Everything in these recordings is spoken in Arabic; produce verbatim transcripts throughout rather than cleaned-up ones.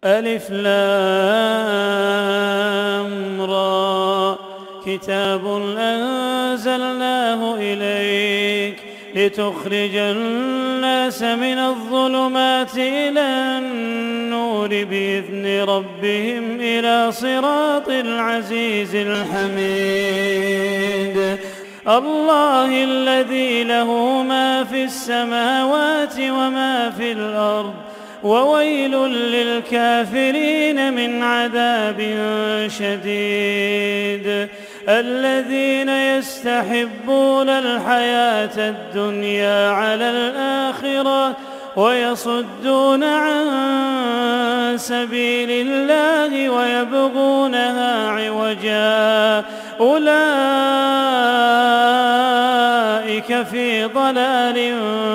ألف لام را كتاب أنزلناه إليك لتخرج الناس من الظلمات إلى النور بإذن ربهم إلى صراط العزيز الحميد الله الذي له ما في السماوات وما في الأرض وويل للكافرين من عذاب شديد الذين يستحبون الحياة الدنيا على الآخرة ويصدون عن سبيل الله ويبغونها عوجا أولئك في ضلال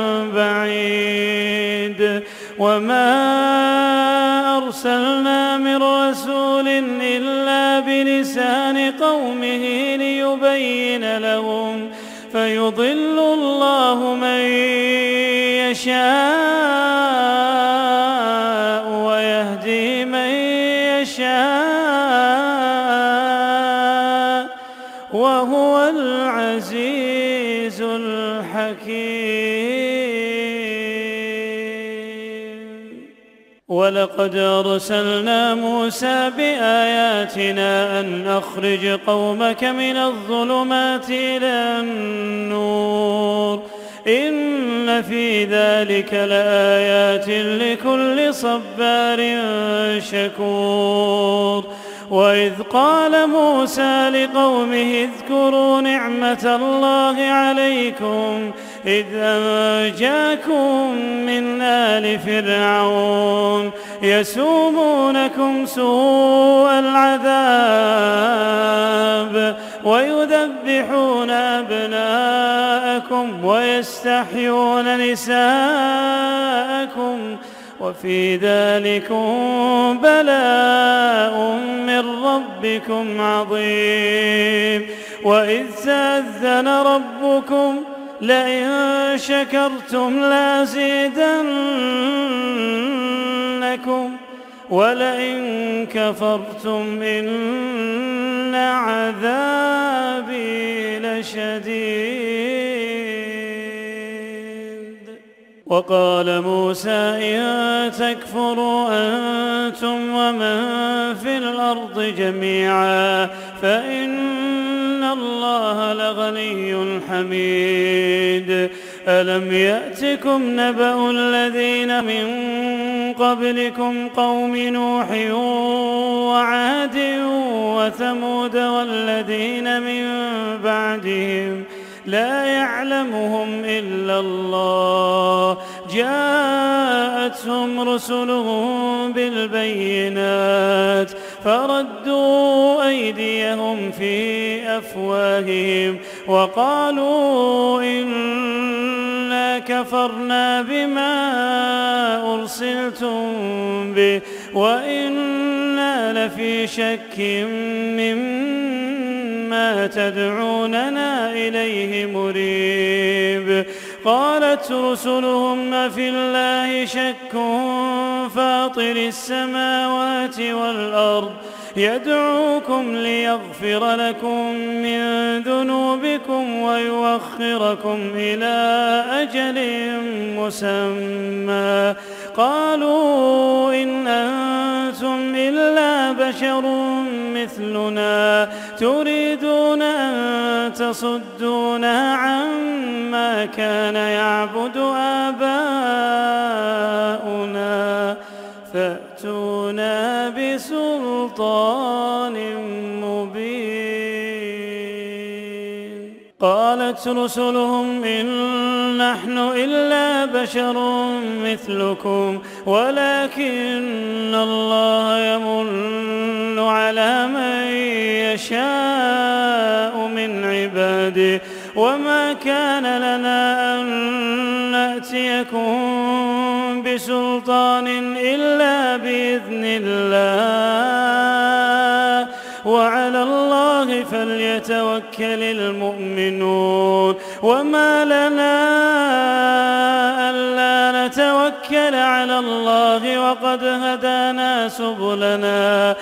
بعيد وما أرسلنا من رسول إلا بلسان قومه ليبين لهم فيضل الله من يشاء ويهدي من يشاء وهو العزيز الحكيم. ولقد أرسلنا موسى بآياتنا أن أخرج قومك من الظلمات إلى النور إن في ذلك لآيات لكل صبار شكور. وإذ قال موسى لقومه اذكروا نعمة الله عليكم إذ أنجاكم من آل فرعون يسومونكم سوء العذاب ويذبحون أبناءكم ويستحيون نساءكم وفي ذلكم بلاء من ربكم عظيم. وإذ تأذن ربكم لئن شكرتم لأزيدنكم ولئن كفرتم إن عذابي لشديد. وقال موسى إن تكفروا أنتم ومن في الأرض جميعا فإن الله لغني حميد. ألم يأتكم نبأ الذين من قبلكم قوم نوح وعاد وثمود والذين من بعدهم لا يعلمهم إلا الله جاءتهم رسلهم بالبينات فردوا أيديهم في أفواههم وقالوا إنا كفرنا بما أرسلتم به وإنا لفي شك مما تدعوننا إليه مريب. قالت رسلهم أفي الله شك فاطر السماوات والأرض يدعوكم ليغفر لكم من ذنوبكم ويؤخركم إلى أجل مسمى قالوا إن أنتم إلا بشر مثلنا تريدون أن تصدونا عما كان يعبد آباؤنا فأتونا بسلطان مبين. قالت رسلهم إن نحن إلا بشر مثلكم ولكن الله يمن على من يشاء من عباده وما كان لنا أن نأتيكم بسلطان إلا بإذن الله وعلى الله فليتوكل المؤمنون. وما لنا ألا نتوكل نتوكل على الله وقد هدانا سبلنا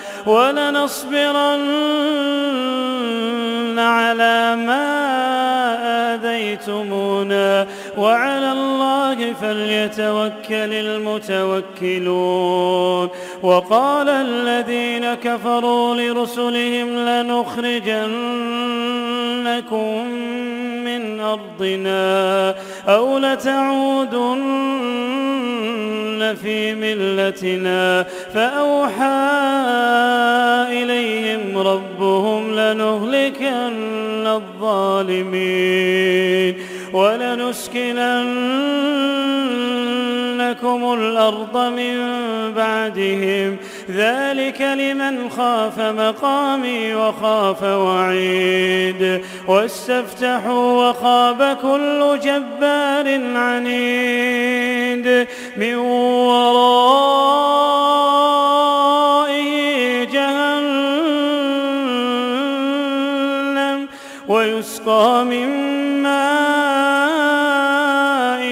ولنصبرن على ما آذيتمونا وعلى الله فليتوكل المتوكلون. وقال الذين كفروا لرسلهم لنخرجنكم من أرضنا أو لتعودن في ملتنا فأوحى إليهم ربهم لنهلكن الظالمين ولنسكننكم الأرض من بعدهم ذلك لمن خاف مقامي وخاف وعيد. واستفتحوا وخاب كل جبار عنيد من ورائه جهنم ويسقى من ماء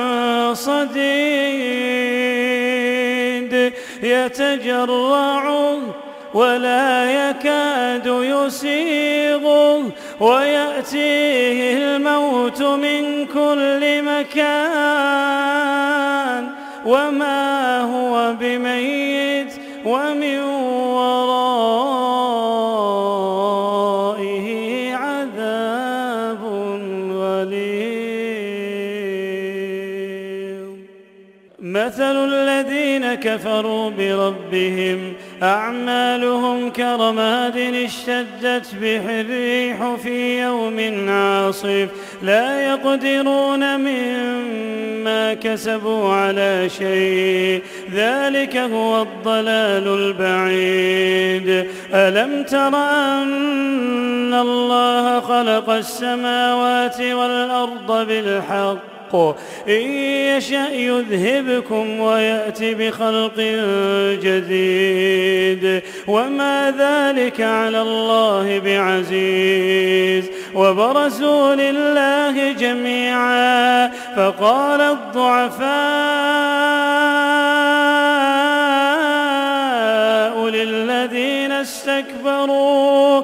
صديد يتجرعه ولا يكاد يسيغه ويأتيه الموت من كل مكان وما هو بميت ومن ورائه عذاب غليظ. مثل الذين كفروا بربهم أعمالهم كرماد اشتدت به الريح في يوم عاصف لا يقدرون مما كسبوا على شيء ذلك هو الضلال البعيد. ألم تر أن الله خلق السماوات والأرض بالحق إن يشأ يذهبكم ويأتي بخلق جديد وما ذلك على الله بعزيز. وبرزوا لله جميعا فقال الضعفاء للذين استكبروا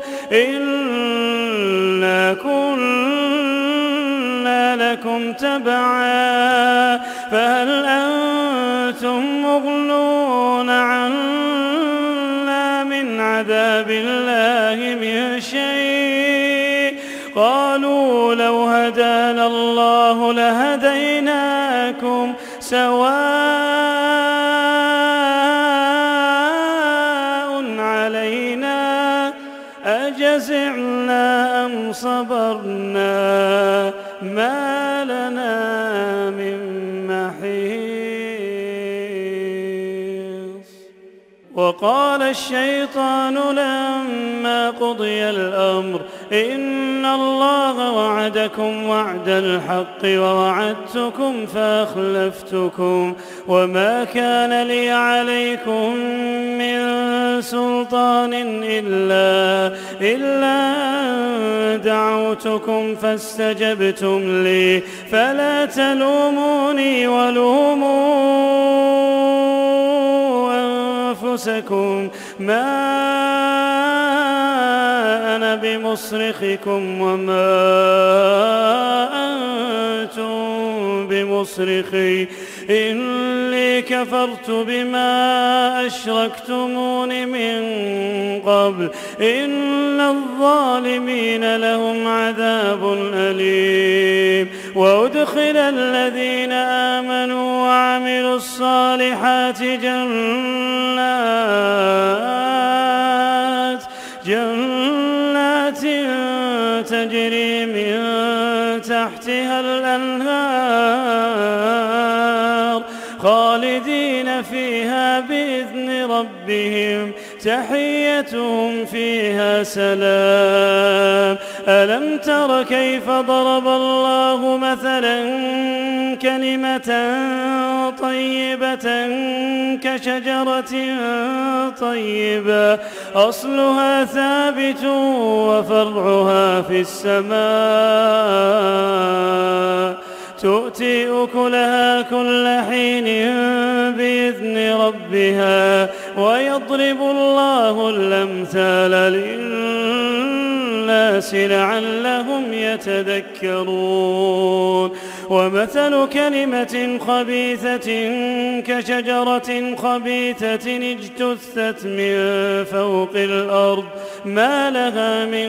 إنا كنا لكم تبعا فهل أنتم مغنون عنا من عذاب الله من شيء قالوا لو هدانا الله لهديناكم سواء علينا أجزعنا أم صبرنا ما لنا من محيص. وقال الشيطان لما قضي الأمر إن الله وعدكم وعد الحق ووعدتكم فأخلفتكم وما كان لي عليكم من سلطان إلا, إلا أن دعوتكم فاستجبتم لي فلا تلوموني ولوموا أنفسكم ما أنا بمصرخكم وما أنتم بمصرخي إني كفرت بما أشركتمون من قبل إن الظالمين لهم عذاب أليم. وأدخل الذين آمنوا وعملوا الصالحات جنات جنات تجري من تحتها الأنهار خالدين فيها بإذن ربهم تحيتهم فيها سلام. ألم تر كيف ضرب الله مثلا كلمة طيبة كشجرة طيبة أصلها ثابت وفرعها في السماء تؤتي أكلها كل حين بإذن ربها ويضرب الله الأمثال للناس لعلهم يتذكرون ومثل كلمة خبيثة كشجرة خبيثة اجتثت من فوق الأرض ما لها من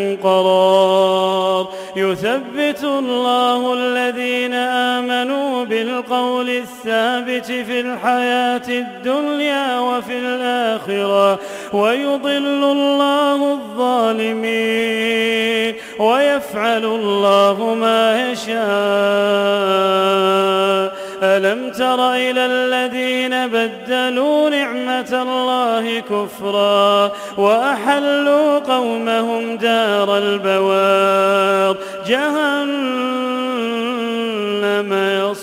قرار يثبت الله الذين آمنوا بالقول الثابت في الحياة الدنيا وفي الآخرة ويضل الله الظالمين ويفعل الله ما يشاء. ألم تر إلى الذين بدلوا نعمة الله كفرا وأحلوا قومهم دار البوار جهنم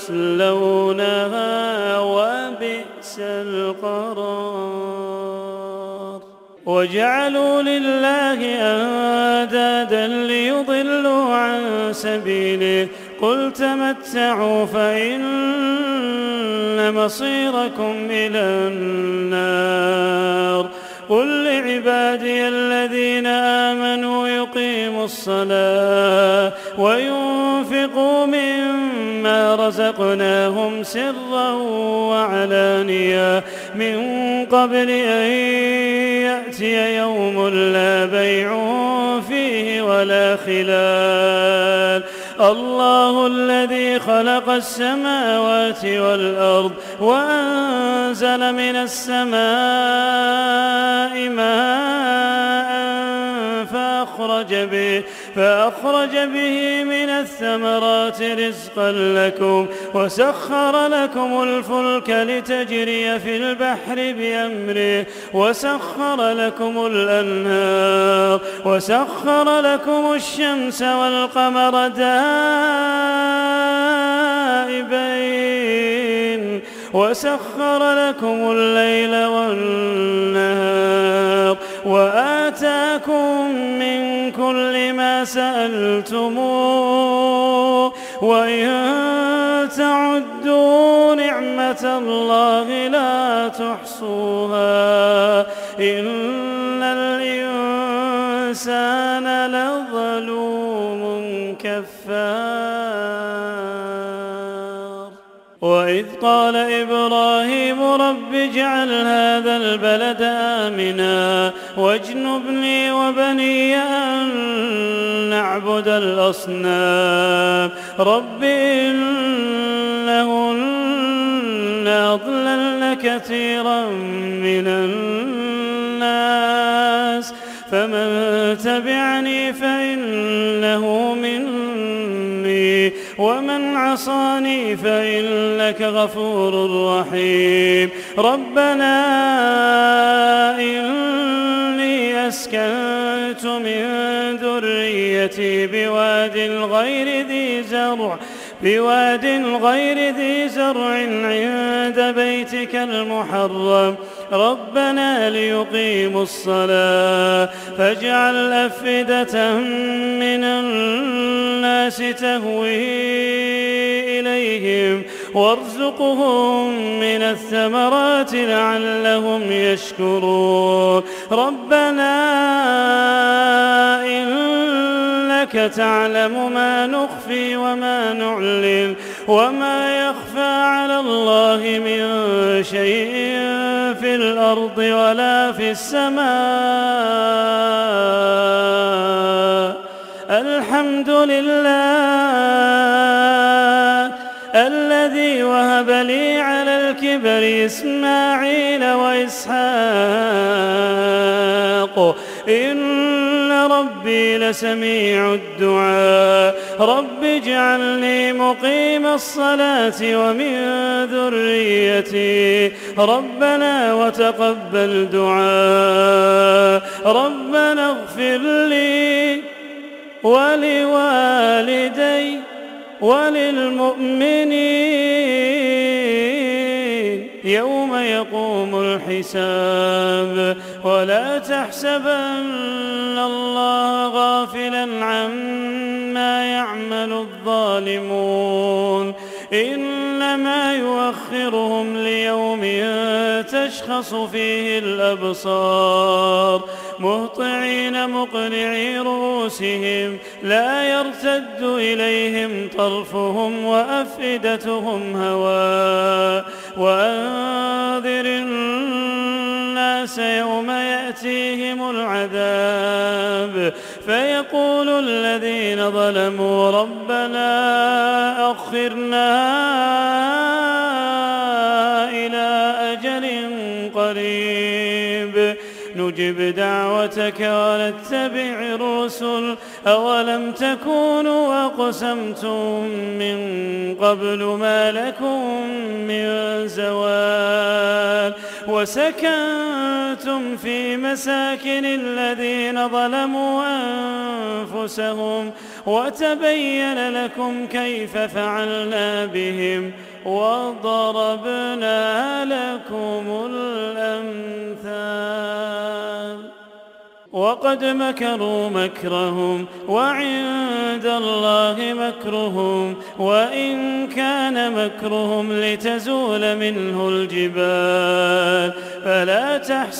يصلونها وبئس القرار وجعلوا لله أندادا ليضلوا عن سبيله قل تمتعوا فإن مصيركم إلى النار قل لعبادي الذين آمنوا يقيموا الصلاة وينفقوا مما رزقناهم سرا وعلانية من قبل أن يأتي يوم لا بيع فيه ولا خلال الله الذي خلق السماوات والأرض وأنزل من السماء ماء فأخرج به, فأخرج به من الثمرات رزقا لكم وسخر لكم الفلك لتجري في البحر بأمره وسخر لكم الأنهار وسخر لكم الشمس والقمر دائبين وسخر لكم الليل والنهار وآتاكم من كل ما سألتموه وإن تعدوا نعمة الله لا تحصوها إن الإنسان لظلوم كفار وإذ قال إبراهيم رب اجعل هذا البلد آمنا واجنبني وبني أن نعبد الأصنام رب إنهن أضللن كثيرا من الناس فمن تبعني فإنه مني ومن عصاني فإنك غفور رحيم ربنا إني أسكنت من ذريتي بواد غير ذي زرع بواد غير ذي زرع عند بيتك المحرم ربنا ليقيموا الصلاة فاجعل أفئدة من الناس تهوي إليهم وارزقهم من الثمرات لعلهم يشكرون ربنا إنك تعلم ما نخفي وما نعلن وما يخفى على الله من شيء في الأرض ولا في السماء الحمد لله الذي وهب لي على الكبر إسماعيل وإسحاق إن ربي لسميع الدعاء رب اجعلني مقيم الصلاة ومن ذريتي ربنا وتقبل دعاء ربنا اغفر لي ولوالدي وللمؤمنين يوم يقوم الحساب. ولا تحسبن الله غافلا عما يعمل الظالمون، إنما يؤخرهم ليوم تشخص فيه الأبصار مهطعين مقنعي رؤوسهم لا يرتد إليهم طرفهم وأفئدتهم هواء. وأنذر الناس يوم يأتيهم العذاب فيقول الذين ظلموا ربنا أخرنا إلى أجل قريب نجب دعوتك ونتبع الرسل أولم تكونوا أقسمتم من قبل ما لكم من زوال وسكنتم في مساكن الذين ظلموا أنفسهم وتبين لكم كيف فعلنا بهم وضربنا لكم الأمثال. وقد مكروا مكرهم وعند الله مكرهم وإن كان مكرهم لتزول منه الجبال. فلا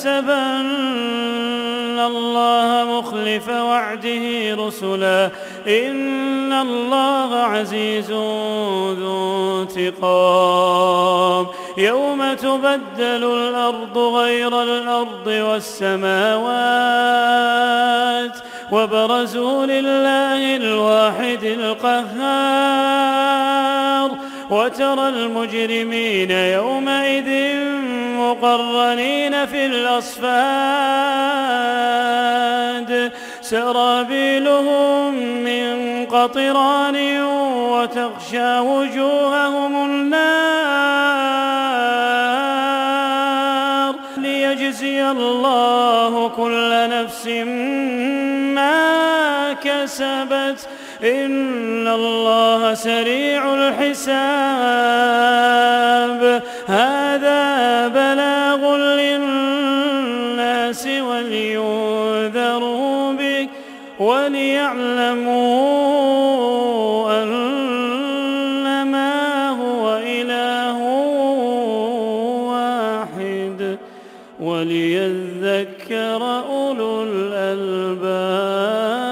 تحسبن الله مخلف وعده رسلا إن الله عزيز ذو انتقام. يوم تبدل الأرض غير الأرض والسماوات وبرزوا لله الواحد القهار وترى المجرمين يومئذ مقرنين في الأصفاد سرابيلهم من قطران وتغشى وجوههم النار ليجزي الله كل نفس ما كسبت إن الله سريع الحساب. هذا بلاغ للناس ولينذروا به وليعلموا أنما هو إله واحد وليذكر أولو الألباب.